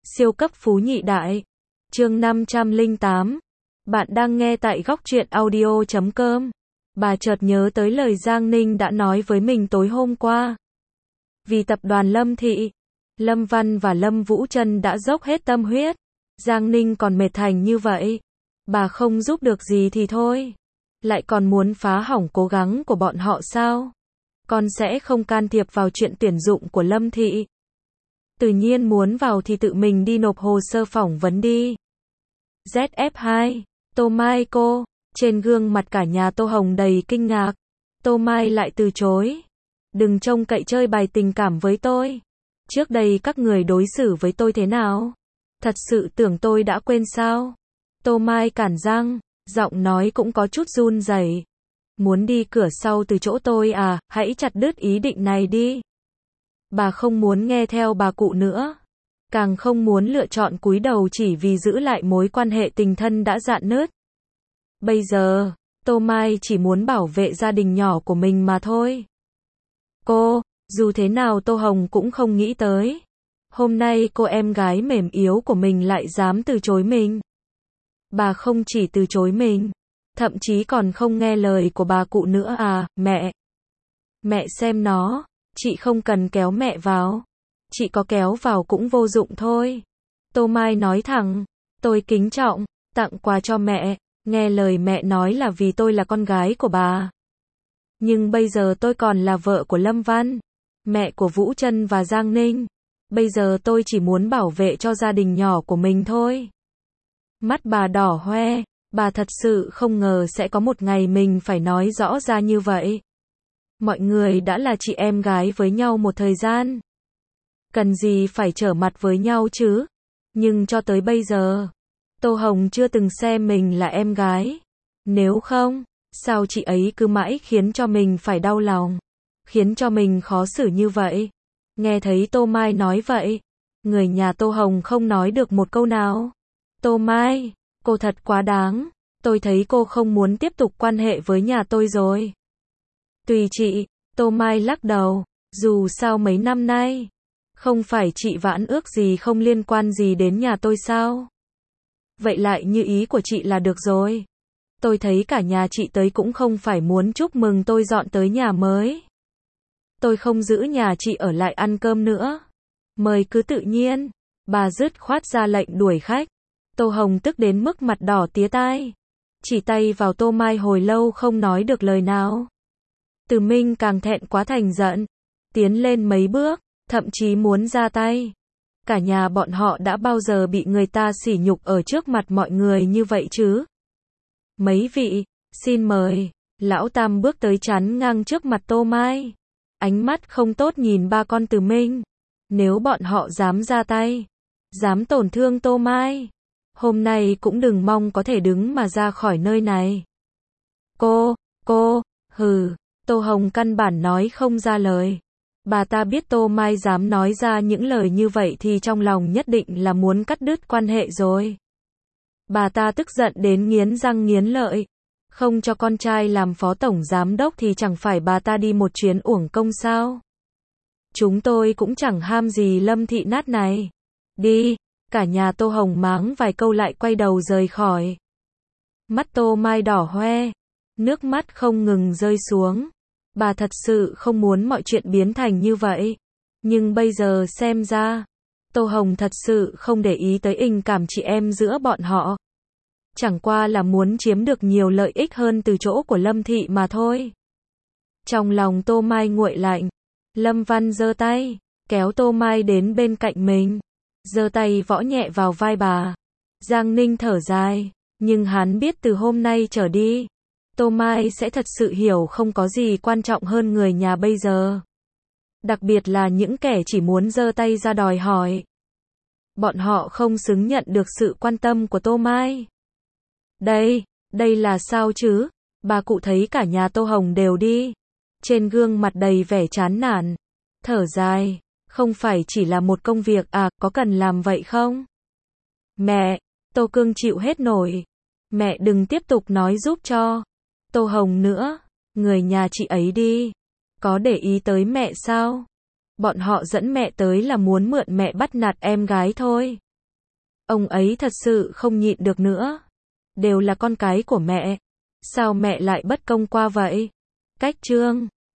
Siêu cấp phú nhị đại. Chương 508. Bạn đang nghe tại góc truyện audio.com. Bà chợt nhớ tới lời Giang Ninh đã nói với mình tối hôm qua. Vì tập đoàn Lâm Thị, Lâm Văn và Lâm Vũ Trân đã dốc hết tâm huyết. Giang Ninh còn mệt thành như vậy. Bà không giúp được gì thì thôi. Lại còn muốn phá hỏng cố gắng của bọn họ sao? Con sẽ không can thiệp vào chuyện tuyển dụng của Lâm Thị. Tự nhiên muốn vào thì tự mình đi nộp hồ sơ phỏng vấn đi. ZF2, Tô Mai cô, trên gương mặt cả nhà Tô Hồng đầy kinh ngạc. Tô Mai lại từ chối. Đừng trông cậy chơi bài tình cảm với tôi. Trước đây các người đối xử với tôi thế nào? Thật sự tưởng tôi đã quên sao? Tô Mai cản răng, giọng nói cũng có chút run rẩy. Muốn đi cửa sau từ chỗ tôi à, hãy chặt đứt ý định này đi. Bà không muốn nghe theo bà cụ nữa. Càng không muốn lựa chọn cúi đầu chỉ vì giữ lại mối quan hệ tình thân đã rạn nứt. Bây giờ, Tô Mai chỉ muốn bảo vệ gia đình nhỏ của mình mà thôi. Dù thế nào Tô Hồng cũng không nghĩ tới. Hôm nay cô em gái mềm yếu của mình lại dám từ chối mình. Bà không chỉ từ chối mình, thậm chí còn không nghe lời của bà cụ nữa à, mẹ. Mẹ xem nó, chị không cần kéo mẹ vào. Chị có kéo vào cũng vô dụng thôi. Tô Mai nói thẳng, tôi kính trọng, tặng quà cho mẹ, nghe lời mẹ nói là vì tôi là con gái của bà. Nhưng bây giờ tôi còn là vợ của Lâm Văn, mẹ của Vũ Trân và Giang Ninh. Bây giờ tôi chỉ muốn bảo vệ cho gia đình nhỏ của mình thôi. Mắt bà đỏ hoe, bà thật sự không ngờ sẽ có một ngày mình phải nói rõ ra như vậy. Mọi người đã là chị em gái với nhau một thời gian. Cần gì phải trở mặt với nhau chứ? Nhưng cho tới bây giờ, Tô Hồng chưa từng xem mình là em gái. Nếu không, sao chị ấy cứ mãi khiến cho mình phải đau lòng, khiến cho mình khó xử như vậy? Nghe thấy Tô Mai nói vậy, người nhà Tô Hồng không nói được một câu nào. Tô Mai, cô thật quá đáng. Tôi thấy cô không muốn tiếp tục quan hệ với nhà tôi rồi. Tùy chị, Tô Mai lắc đầu. Dù sao mấy năm nay, không phải chị vãn ước gì không liên quan gì đến nhà tôi sao? Vậy lại như ý của chị là được rồi. Tôi thấy cả nhà chị tới cũng không phải muốn chúc mừng tôi dọn tới nhà mới. Tôi không giữ nhà chị ở lại ăn cơm nữa. Mời cứ tự nhiên. Bà dứt khoát ra lệnh đuổi khách. Tô Hồng tức đến mức mặt đỏ tía tai. Chỉ tay vào Tô Mai hồi lâu không nói được lời nào. Từ Minh càng thẹn quá thành giận. Tiến lên mấy bước, thậm chí muốn ra tay. Cả nhà bọn họ đã bao giờ bị người ta sỉ nhục ở trước mặt mọi người như vậy chứ? Mấy vị, xin mời. Lão Tam bước tới chắn ngang trước mặt Tô Mai. Ánh mắt không tốt nhìn ba con Từ Minh. Nếu bọn họ dám ra tay, dám tổn thương Tô Mai, hôm nay cũng đừng mong có thể đứng mà ra khỏi nơi này. Hừ, Tô Hồng căn bản nói không ra lời. Bà ta biết Tô Mai dám nói ra những lời như vậy thì trong lòng nhất định là muốn cắt đứt quan hệ rồi. Bà ta tức giận đến nghiến răng nghiến lợi. Không cho con trai làm phó tổng giám đốc thì chẳng phải bà ta đi một chuyến uổng công sao? Chúng tôi cũng chẳng ham gì Lâm Thị nát này. Đi, cả nhà Tô Hồng mắng vài câu lại quay đầu rời khỏi. Mắt Tô Mai đỏ hoe, nước mắt không ngừng rơi xuống. Bà thật sự không muốn mọi chuyện biến thành như vậy. Nhưng bây giờ xem ra, Tô Hồng thật sự không để ý tới tình cảm chị em giữa bọn họ. Chẳng qua là muốn chiếm được nhiều lợi ích hơn từ chỗ của Lâm Thị mà thôi. Trong lòng Tô Mai nguội lạnh, Lâm Văn giơ tay, kéo Tô Mai đến bên cạnh mình. Giơ tay võ nhẹ vào vai bà. Giang Ninh thở dài, nhưng hắn biết từ hôm nay trở đi, Tô Mai sẽ thật sự hiểu không có gì quan trọng hơn người nhà bây giờ. Đặc biệt là những kẻ chỉ muốn giơ tay ra đòi hỏi. Bọn họ không xứng nhận được sự quan tâm của Tô Mai. Đây là sao chứ? Bà cụ thấy cả nhà Tô Hồng đều đi. Trên gương mặt đầy vẻ chán nản. Thở dài, không phải chỉ là một công việc à, có cần làm vậy không? Mẹ, Tô Cương chịu hết nổi. Mẹ đừng tiếp tục nói giúp cho Tô Hồng nữa. Người nhà chị ấy đi. Có để ý tới mẹ sao? Bọn họ dẫn mẹ tới là muốn mượn mẹ bắt nạt em gái thôi. Ông ấy thật sự không nhịn được nữa. Đều là con cái của mẹ. Sao mẹ lại bất công qua vậy? Cách chương